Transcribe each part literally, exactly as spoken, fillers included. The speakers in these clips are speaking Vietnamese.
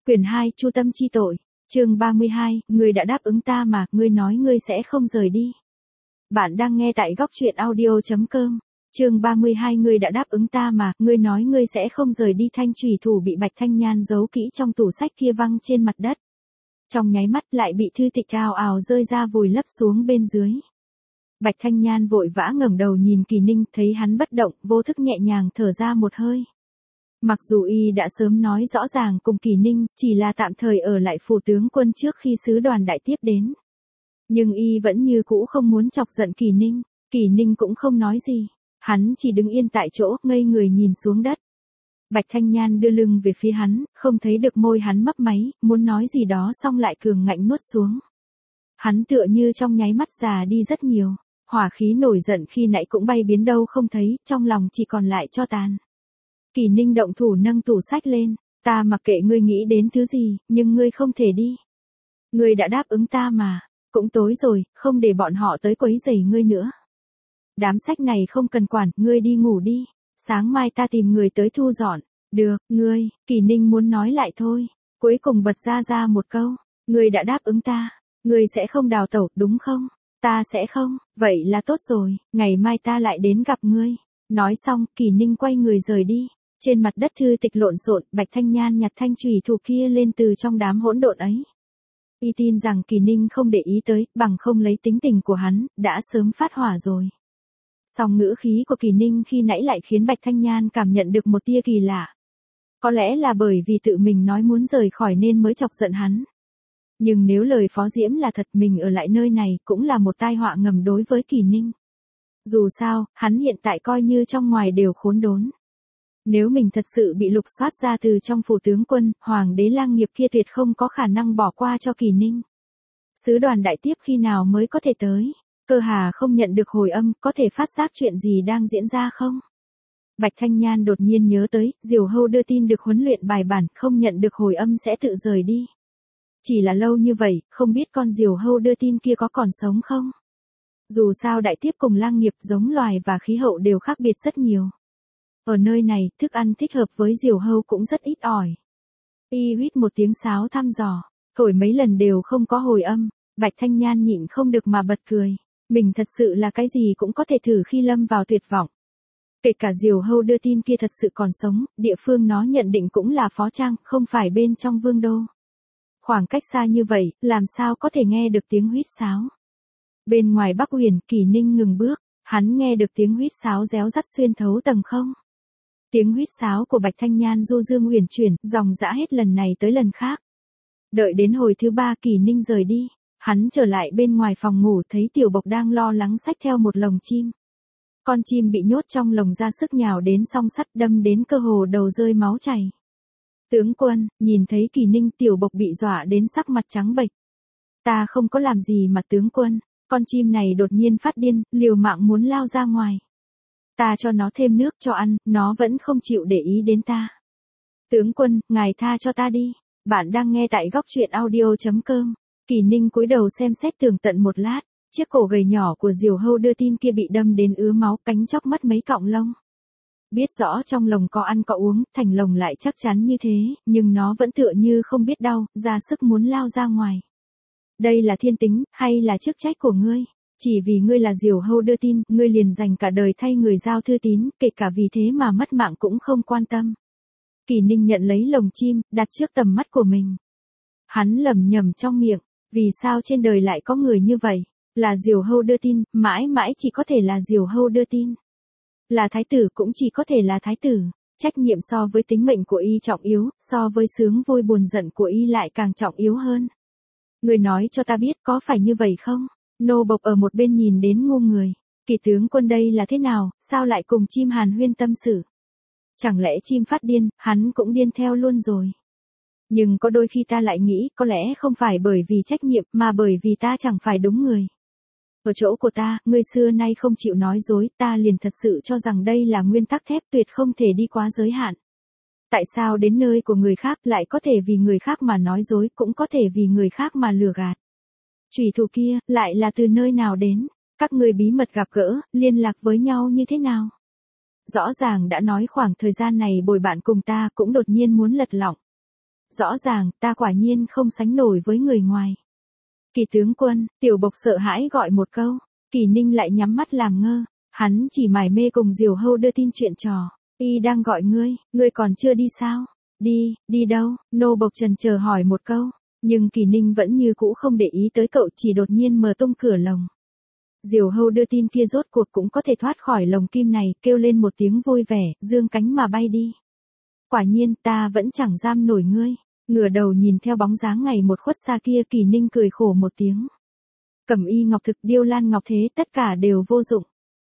Quyển hai, Chu tâm chi tội. Chương ba mươi hai, ngươi đã đáp ứng ta mà, ngươi nói ngươi sẽ không rời đi. Bạn đang nghe tại góc truyện audio chấm com. Chương ba mươi hai, ngươi đã đáp ứng ta mà, ngươi nói ngươi sẽ không rời đi. Thanh chùy thủ bị Bạch Thanh Nhan giấu kỹ trong tủ sách kia văng trên mặt đất. Trong nháy mắt lại bị thư tịch ào ào rơi ra vùi lấp xuống bên dưới. Bạch Thanh Nhan vội vã ngẩng đầu nhìn Kỳ Ninh, thấy hắn bất động, vô thức nhẹ nhàng thở ra một hơi. Mặc dù y đã sớm nói rõ ràng cùng Kỳ Ninh, chỉ là tạm thời ở lại phủ tướng quân trước khi sứ đoàn đại tiếp đến. Nhưng y vẫn như cũ không muốn chọc giận Kỳ Ninh, Kỳ Ninh cũng không nói gì. Hắn chỉ đứng yên tại chỗ, ngây người nhìn xuống đất. Bạch Thanh Nhan đưa lưng về phía hắn, không thấy được môi hắn mấp máy, muốn nói gì đó xong lại cường ngạnh nuốt xuống. Hắn tựa như trong nháy mắt già đi rất nhiều, hỏa khí nổi giận khi nãy cũng bay biến đâu không thấy, trong lòng chỉ còn lại tro tàn. Kỳ Ninh động thủ nâng tủ sách lên, ta mặc kệ ngươi nghĩ đến thứ gì, nhưng ngươi không thể đi. Ngươi đã đáp ứng ta mà, cũng tối rồi, không để bọn họ tới quấy rầy ngươi nữa. Đám sách này không cần quản, ngươi đi ngủ đi, sáng mai ta tìm người tới thu dọn. Được, ngươi, Kỳ Ninh muốn nói lại thôi, cuối cùng bật ra ra một câu, ngươi đã đáp ứng ta, ngươi sẽ không đào tẩu, đúng không? Ta sẽ không, vậy là tốt rồi, ngày mai ta lại đến gặp ngươi. Nói xong, Kỳ Ninh quay người rời đi. Trên mặt đất thư tịch lộn xộn, Bạch Thanh Nhan nhặt thanh chùy thủ kia lên từ trong đám hỗn độn ấy. Y tin rằng Kỳ Ninh không để ý tới, bằng không lấy tính tình của hắn, đã sớm phát hỏa rồi. Song ngữ khí của Kỳ Ninh khi nãy lại khiến Bạch Thanh Nhan cảm nhận được một tia kỳ lạ. Có lẽ là bởi vì tự mình nói muốn rời khỏi nên mới chọc giận hắn. Nhưng nếu lời Phó Diễm là thật, mình ở lại nơi này cũng là một tai họa ngầm đối với Kỳ Ninh. Dù sao, hắn hiện tại coi như trong ngoài đều khốn đốn. Nếu mình thật sự bị lục soát ra từ trong phủ tướng quân, hoàng đế lang nghiệp kia tuyệt không có khả năng bỏ qua cho Kỳ Ninh. Sứ đoàn đại tiếp khi nào mới có thể tới? Cơ Hà không nhận được hồi âm, có thể phát giác chuyện gì đang diễn ra không? Bạch Thanh Nhan đột nhiên nhớ tới, Diều Hâu đưa tin được huấn luyện bài bản, không nhận được hồi âm sẽ tự rời đi. Chỉ là lâu như vậy, không biết con Diều Hâu đưa tin kia có còn sống không? Dù sao đại tiếp cùng lang nghiệp giống loài và khí hậu đều khác biệt rất nhiều. Ở nơi này, thức ăn thích hợp với Diều Hâu cũng rất ít ỏi. Y huýt một tiếng sáo thăm dò, thổi mấy lần đều không có hồi âm, Bạch Thanh Nhan nhịn không được mà bật cười. Mình thật sự là cái gì cũng có thể thử khi lâm vào tuyệt vọng. Kể cả Diều Hâu đưa tin kia thật sự còn sống, địa phương nó nhận định cũng là Phó Trang, không phải bên trong vương đô. Khoảng cách xa như vậy, làm sao có thể nghe được tiếng huýt sáo. Bên ngoài Bắc Huyền, Kỳ Ninh ngừng bước, hắn nghe được tiếng huýt sáo réo rắt xuyên thấu tầng không. Tiếng huýt sáo của Bạch Thanh Nhan du dương uyển chuyển, dòng dã hết lần này tới lần khác. Đợi đến hồi thứ ba Kỳ Ninh rời đi, hắn trở lại bên ngoài phòng ngủ thấy Tiểu Bộc đang lo lắng xách theo một lồng chim. Con chim bị nhốt trong lồng ra sức nhào đến song sắt, đâm đến cơ hồ đầu rơi máu chảy. Tướng quân, nhìn thấy Kỳ Ninh, Tiểu Bộc bị dọa đến sắc mặt trắng bệch. Ta không có làm gì mà tướng quân, con chim này đột nhiên phát điên, liều mạng muốn lao ra ngoài. Ta cho nó thêm nước cho ăn, nó vẫn không chịu để ý đến ta. Tướng quân, ngài tha cho ta đi. Bạn đang nghe tại góc truyện audio chấm com. Kỳ Ninh cúi đầu xem xét tường tận một lát, chiếc cổ gầy nhỏ của Diều Hâu đưa tin kia bị đâm đến ứa máu, cánh chóc mất mấy cọng lông. Biết rõ trong lồng có ăn có uống, thành lồng lại chắc chắn như thế, nhưng nó vẫn tựa như không biết đau, ra sức muốn lao ra ngoài. Đây là thiên tính, hay là chức trách của ngươi? Chỉ vì ngươi là Diều Hâu đưa tin, ngươi liền dành cả đời thay người giao thư tín, kể cả vì thế mà mất mạng cũng không quan tâm. Kỳ Ninh nhận lấy lồng chim, đặt trước tầm mắt của mình. Hắn lẩm nhẩm trong miệng, vì sao trên đời lại có người như vậy? Là Diều Hâu đưa tin, mãi mãi chỉ có thể là Diều Hâu đưa tin. Là thái tử cũng chỉ có thể là thái tử. Trách nhiệm so với tính mệnh của y trọng yếu, so với sướng vui buồn giận của y lại càng trọng yếu hơn. Người nói cho ta biết có phải như vậy không? Nô bộc ở một bên nhìn đến ngu người. Kỳ tướng quân đây là thế nào, sao lại cùng chim hàn huyên tâm sự? Chẳng lẽ chim phát điên, hắn cũng điên theo luôn rồi? Nhưng có đôi khi ta lại nghĩ, có lẽ không phải bởi vì trách nhiệm, mà bởi vì ta chẳng phải đúng người. Ở chỗ của ta, ngươi xưa nay không chịu nói dối, ta liền thật sự cho rằng đây là nguyên tắc thép tuyệt không thể đi quá giới hạn. Tại sao đến nơi của người khác lại có thể vì người khác mà nói dối, cũng có thể vì người khác mà lừa gạt? Chùy thủ kia, lại là từ nơi nào đến? Các người bí mật gặp gỡ, liên lạc với nhau như thế nào? Rõ ràng đã nói khoảng thời gian này bồi bạn cùng ta cũng đột nhiên muốn lật lọng. Rõ ràng, ta quả nhiên không sánh nổi với người ngoài. Kỳ tướng quân, Tiểu Bộc sợ hãi gọi một câu. Kỳ Ninh lại nhắm mắt làm ngơ. Hắn chỉ mải mê cùng Diều Hâu đưa tin chuyện trò. Y đang gọi ngươi, ngươi còn chưa đi sao? Đi, đi đâu? Nô Bộc chần chờ hỏi một câu. Nhưng Kỳ Ninh vẫn như cũ không để ý tới cậu, chỉ đột nhiên mở tung cửa lồng. Diều Hâu đưa tin kia rốt cuộc cũng có thể thoát khỏi lồng kim này, kêu lên một tiếng vui vẻ, dương cánh mà bay đi. Quả nhiên, ta vẫn chẳng giam nổi ngươi. Ngửa đầu nhìn theo bóng dáng ngày một khuất xa kia, Kỳ Ninh cười khổ một tiếng. Cẩm y ngọc thực, điêu lan ngọc thế, tất cả đều vô dụng.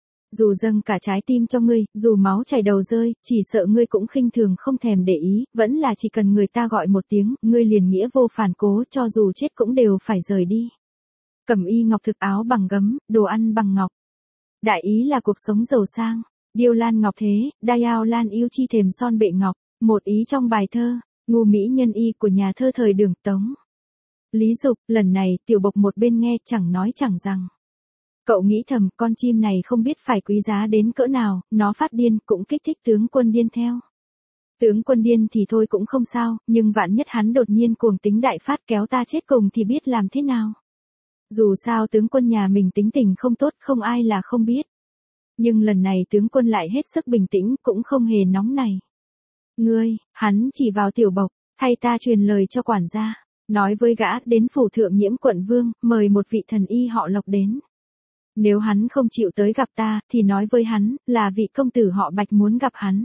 Dù dâng cả trái tim cho ngươi, dù máu chảy đầu rơi, chỉ sợ ngươi cũng khinh thường không thèm để ý, vẫn là chỉ cần người ta gọi một tiếng, ngươi liền nghĩa vô phản cố, cho dù chết cũng đều phải rời đi. Cẩm y ngọc thực, áo bằng gấm, đồ ăn bằng ngọc. Đại ý là cuộc sống giàu sang. Điêu lan ngọc thế, đao lan yêu chi thềm son bệ ngọc. Một ý trong bài thơ, ngu mỹ nhân y của nhà thơ thời Đường Tống. Lý Dục, lần này Tiểu Bộc một bên nghe chẳng nói chẳng rằng. Cậu nghĩ thầm, con chim này không biết phải quý giá đến cỡ nào, nó phát điên cũng kích thích tướng quân điên theo. Tướng quân điên thì thôi cũng không sao, nhưng vạn nhất hắn đột nhiên cuồng tính đại phát kéo ta chết cùng thì biết làm thế nào. Dù sao tướng quân nhà mình tính tình không tốt, không ai là không biết. Nhưng lần này tướng quân lại hết sức bình tĩnh, cũng không hề nóng này. Ngươi, hắn chỉ vào Tiểu Bộc, thay ta truyền lời cho quản gia, nói với gã đến phủ thượng nhiễm quận vương, mời một vị thần y họ Lộc đến. Nếu hắn không chịu tới gặp ta, thì nói với hắn, là vị công tử họ Bạch muốn gặp hắn.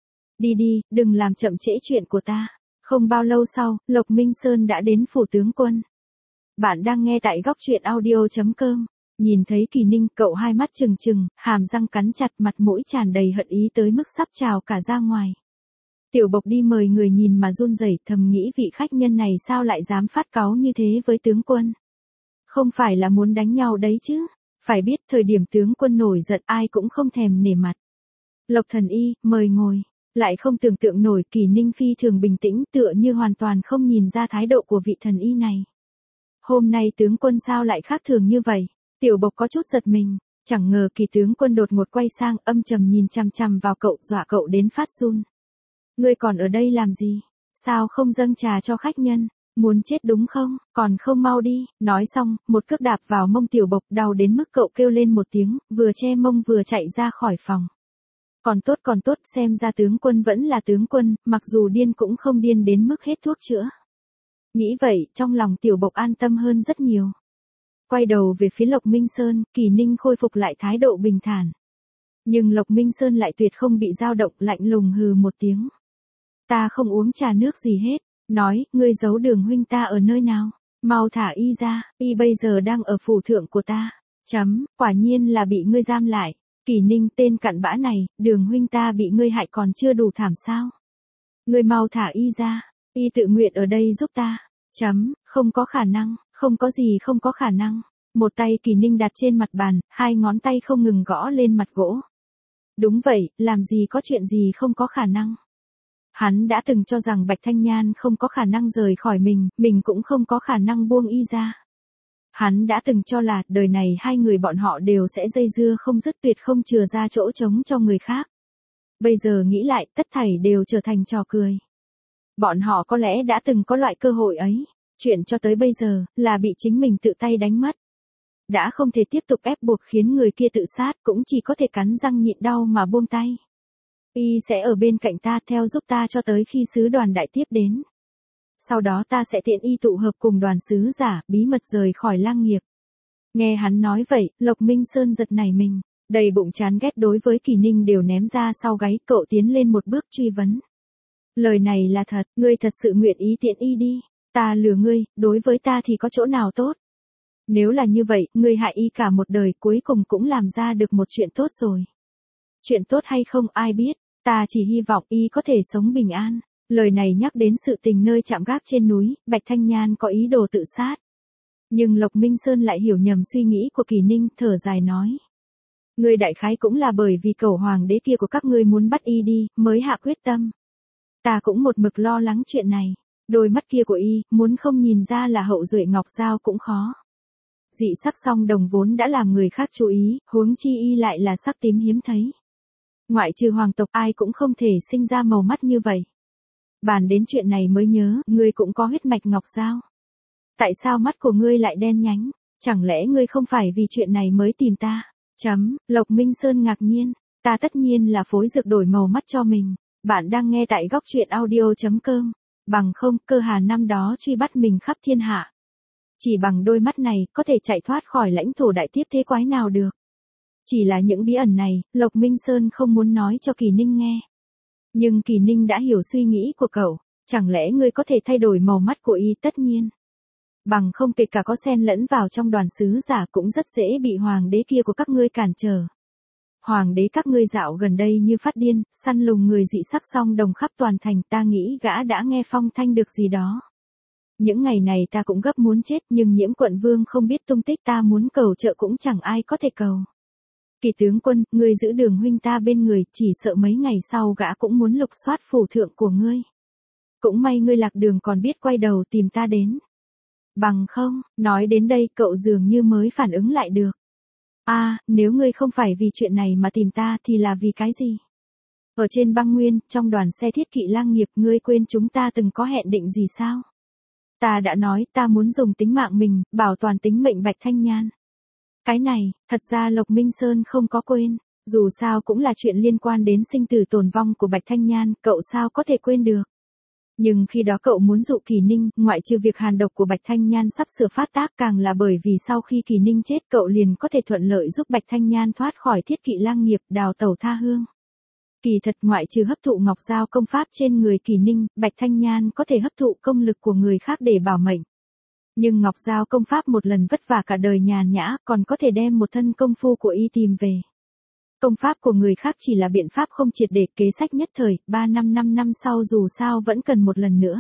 Đi đi, đừng làm chậm trễ chuyện của ta. Không bao lâu sau, Lộc Minh Sơn đã đến phủ tướng quân. Bạn đang nghe tại góc truyện audio chấm com. Nhìn thấy Kỳ Ninh, cậu hai mắt trừng trừng, hàm răng cắn chặt, mặt mũi tràn đầy hận ý tới mức sắp trào cả ra ngoài. Tiểu Bộc đi mời người nhìn mà run rẩy, thầm nghĩ vị khách nhân này sao lại dám phát cáu như thế với tướng quân. Không phải là muốn đánh nhau đấy chứ. Phải biết thời điểm tướng quân nổi giận ai cũng không thèm nể mặt. Lộc thần y, mời ngồi. Lại không tưởng tượng nổi Kỳ Ninh phi thường bình tĩnh, tựa như hoàn toàn không nhìn ra thái độ của vị thần y này. Hôm nay tướng quân sao lại khác thường như vậy? Tiểu Bộc có chút giật mình, chẳng ngờ Kỳ tướng quân đột ngột quay sang, âm trầm nhìn chằm chằm vào cậu, dọa cậu đến phát run. Ngươi còn ở đây làm gì? Sao không dâng trà cho khách nhân? Muốn chết đúng không? Còn không mau đi. Nói xong, một cước đạp vào mông Tiểu Bộc, đau đến mức cậu kêu lên một tiếng, vừa che mông vừa chạy ra khỏi phòng. Còn tốt còn tốt, xem ra tướng quân vẫn là tướng quân, mặc dù điên cũng không điên đến mức hết thuốc chữa. Nghĩ vậy, trong lòng Tiểu Bộc an tâm hơn rất nhiều. Quay đầu về phía Lộc Minh Sơn, Kỳ Ninh khôi phục lại thái độ bình thản. Nhưng Lộc Minh Sơn lại tuyệt không bị dao động, lạnh lùng hừ một tiếng. Ta không uống trà nước gì hết. Nói, ngươi giấu Đường huynh ta ở nơi nào? Mau thả y ra, y bây giờ đang ở phủ thượng của ta. Chấm, quả nhiên là bị ngươi giam lại. Kỳ Ninh, tên cặn bã này, Đường huynh ta bị ngươi hại còn chưa đủ thảm sao? Ngươi mau thả y ra, y tự nguyện ở đây giúp ta. Chấm, không có khả năng, không có gì không có khả năng. Một tay Kỳ Ninh đặt trên mặt bàn, hai ngón tay không ngừng gõ lên mặt gỗ. Đúng vậy, làm gì có chuyện gì không có khả năng. Hắn đã từng cho rằng Bạch Thanh Nhan không có khả năng rời khỏi mình, mình cũng không có khả năng buông y ra. Hắn đã từng cho là đời này hai người bọn họ đều sẽ dây dưa không dứt, tuyệt không chừa ra chỗ trống cho người khác. Bây giờ nghĩ lại, tất thảy đều trở thành trò cười. Bọn họ có lẽ đã từng có loại cơ hội ấy, chuyện cho tới bây giờ là bị chính mình tự tay đánh mất. Đã không thể tiếp tục ép buộc khiến người kia tự sát, cũng chỉ có thể cắn răng nhịn đau mà buông tay. Y sẽ ở bên cạnh ta theo giúp ta cho tới khi sứ đoàn đại tiếp đến. Sau đó ta sẽ tiện y tụ hợp cùng đoàn sứ giả, bí mật rời khỏi lang nghiệp. Nghe hắn nói vậy, Lộc Minh Sơn giật nảy mình, đầy bụng chán ghét đối với Kỳ Ninh đều ném ra sau gáy, cậu tiến lên một bước truy vấn. Lời này là thật, ngươi thật sự nguyện ý tiện y đi, ta lừa ngươi, đối với ta thì có chỗ nào tốt. Nếu là như vậy, ngươi hại y cả một đời cuối cùng cũng làm ra được một chuyện tốt rồi. Chuyện tốt hay không ai biết. Ta chỉ hy vọng y có thể sống bình an. Lời này nhắc đến sự tình nơi chạm gác trên núi, Bạch Thanh Nhan có ý đồ tự sát. Nhưng Lộc Minh Sơn lại hiểu nhầm suy nghĩ của Kỳ Ninh, thở dài nói. Ngươi đại khái cũng là bởi vì cẩu hoàng đế kia của các ngươi muốn bắt y đi, mới hạ quyết tâm. Ta cũng một mực lo lắng chuyện này. Đôi mắt kia của y, muốn không nhìn ra là hậu duệ ngọc giao cũng khó. Dị sắc song đồng vốn đã làm người khác chú ý, huống chi y lại là sắc tím hiếm thấy. Ngoại trừ hoàng tộc ai cũng không thể sinh ra màu mắt như vậy. Bàn đến chuyện này mới nhớ, ngươi cũng có huyết mạch Ngọc Giao. Tại sao mắt của ngươi lại đen nhánh? Chẳng lẽ ngươi không phải vì chuyện này mới tìm ta? Chấm, Lộc Minh Sơn ngạc nhiên, ta tất nhiên là phối dược đổi màu mắt cho mình. Bạn đang nghe tại góc truyện audio.com. Bằng không, Cơ Hà năm đó truy bắt mình khắp thiên hạ. Chỉ bằng đôi mắt này, có thể chạy thoát khỏi lãnh thổ đại tiếp thế quái nào được. Chỉ là những bí ẩn này, Lộc Minh Sơn không muốn nói cho Kỳ Ninh nghe. Nhưng Kỳ Ninh đã hiểu suy nghĩ của cậu, chẳng lẽ ngươi có thể thay đổi màu mắt của y? Tất nhiên. Bằng không kể cả có xen lẫn vào trong đoàn sứ giả cũng rất dễ bị hoàng đế kia của các ngươi cản trở. Hoàng đế các ngươi dạo gần đây như phát điên, săn lùng người dị sắc song đồng khắp toàn thành, ta nghĩ gã đã nghe phong thanh được gì đó. Những ngày này ta cũng gấp muốn chết, nhưng Nhiễm quận vương không biết tung tích, ta muốn cầu trợ cũng chẳng ai có thể cầu. Kỳ tướng quân, ngươi giữ đường huynh ta bên người, chỉ sợ mấy ngày sau gã cũng muốn lục soát phủ thượng của ngươi. Cũng may ngươi lạc đường còn biết quay đầu tìm ta đến. Bằng không, nói đến đây cậu dường như mới phản ứng lại được. À, nếu ngươi không phải vì chuyện này mà tìm ta thì là vì cái gì? Ở trên băng nguyên, trong đoàn xe thiết kỵ lang nghiệp, ngươi quên chúng ta từng có hẹn định gì sao? Ta đã nói ta muốn dùng tính mạng mình, bảo toàn tính mệnh Bạch Thanh Nhan. Cái này, thật ra Lộc Minh Sơn không có quên, dù sao cũng là chuyện liên quan đến sinh tử tồn vong của Bạch Thanh Nhan, cậu sao có thể quên được. Nhưng khi đó cậu muốn dụ Kỳ Ninh, ngoại trừ việc hàn độc của Bạch Thanh Nhan sắp sửa phát tác, càng là bởi vì sau khi Kỳ Ninh chết cậu liền có thể thuận lợi giúp Bạch Thanh Nhan thoát khỏi thiết kỵ lang nghiệp, đào tẩu tha hương. Kỳ thật ngoại trừ hấp thụ Ngọc Giao công pháp trên người Kỳ Ninh, Bạch Thanh Nhan có thể hấp thụ công lực của người khác để bảo mệnh. Nhưng Ngọc Giao công pháp một lần vất vả cả đời nhàn nhã, còn có thể đem một thân công phu của y tìm về. Công pháp của người khác chỉ là biện pháp không triệt để, kế sách nhất thời, ba năm năm năm sau dù sao vẫn cần một lần nữa.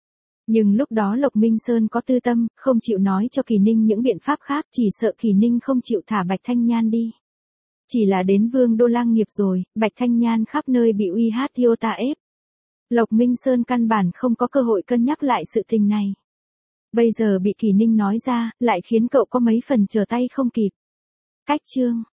Nhưng lúc đó Lộc Minh Sơn có tư tâm, không chịu nói cho Kỳ Ninh những biện pháp khác, chỉ sợ Kỳ Ninh không chịu thả Bạch Thanh Nhan đi. Chỉ là đến Vương đô lang nghiệp rồi, Bạch Thanh Nhan khắp nơi bị uy hát thiêu ta ép. Lộc Minh Sơn căn bản không có cơ hội cân nhắc lại sự tình này. Bây giờ bị Kỳ Ninh nói ra, lại khiến cậu có mấy phần trở tay không kịp. Cách chương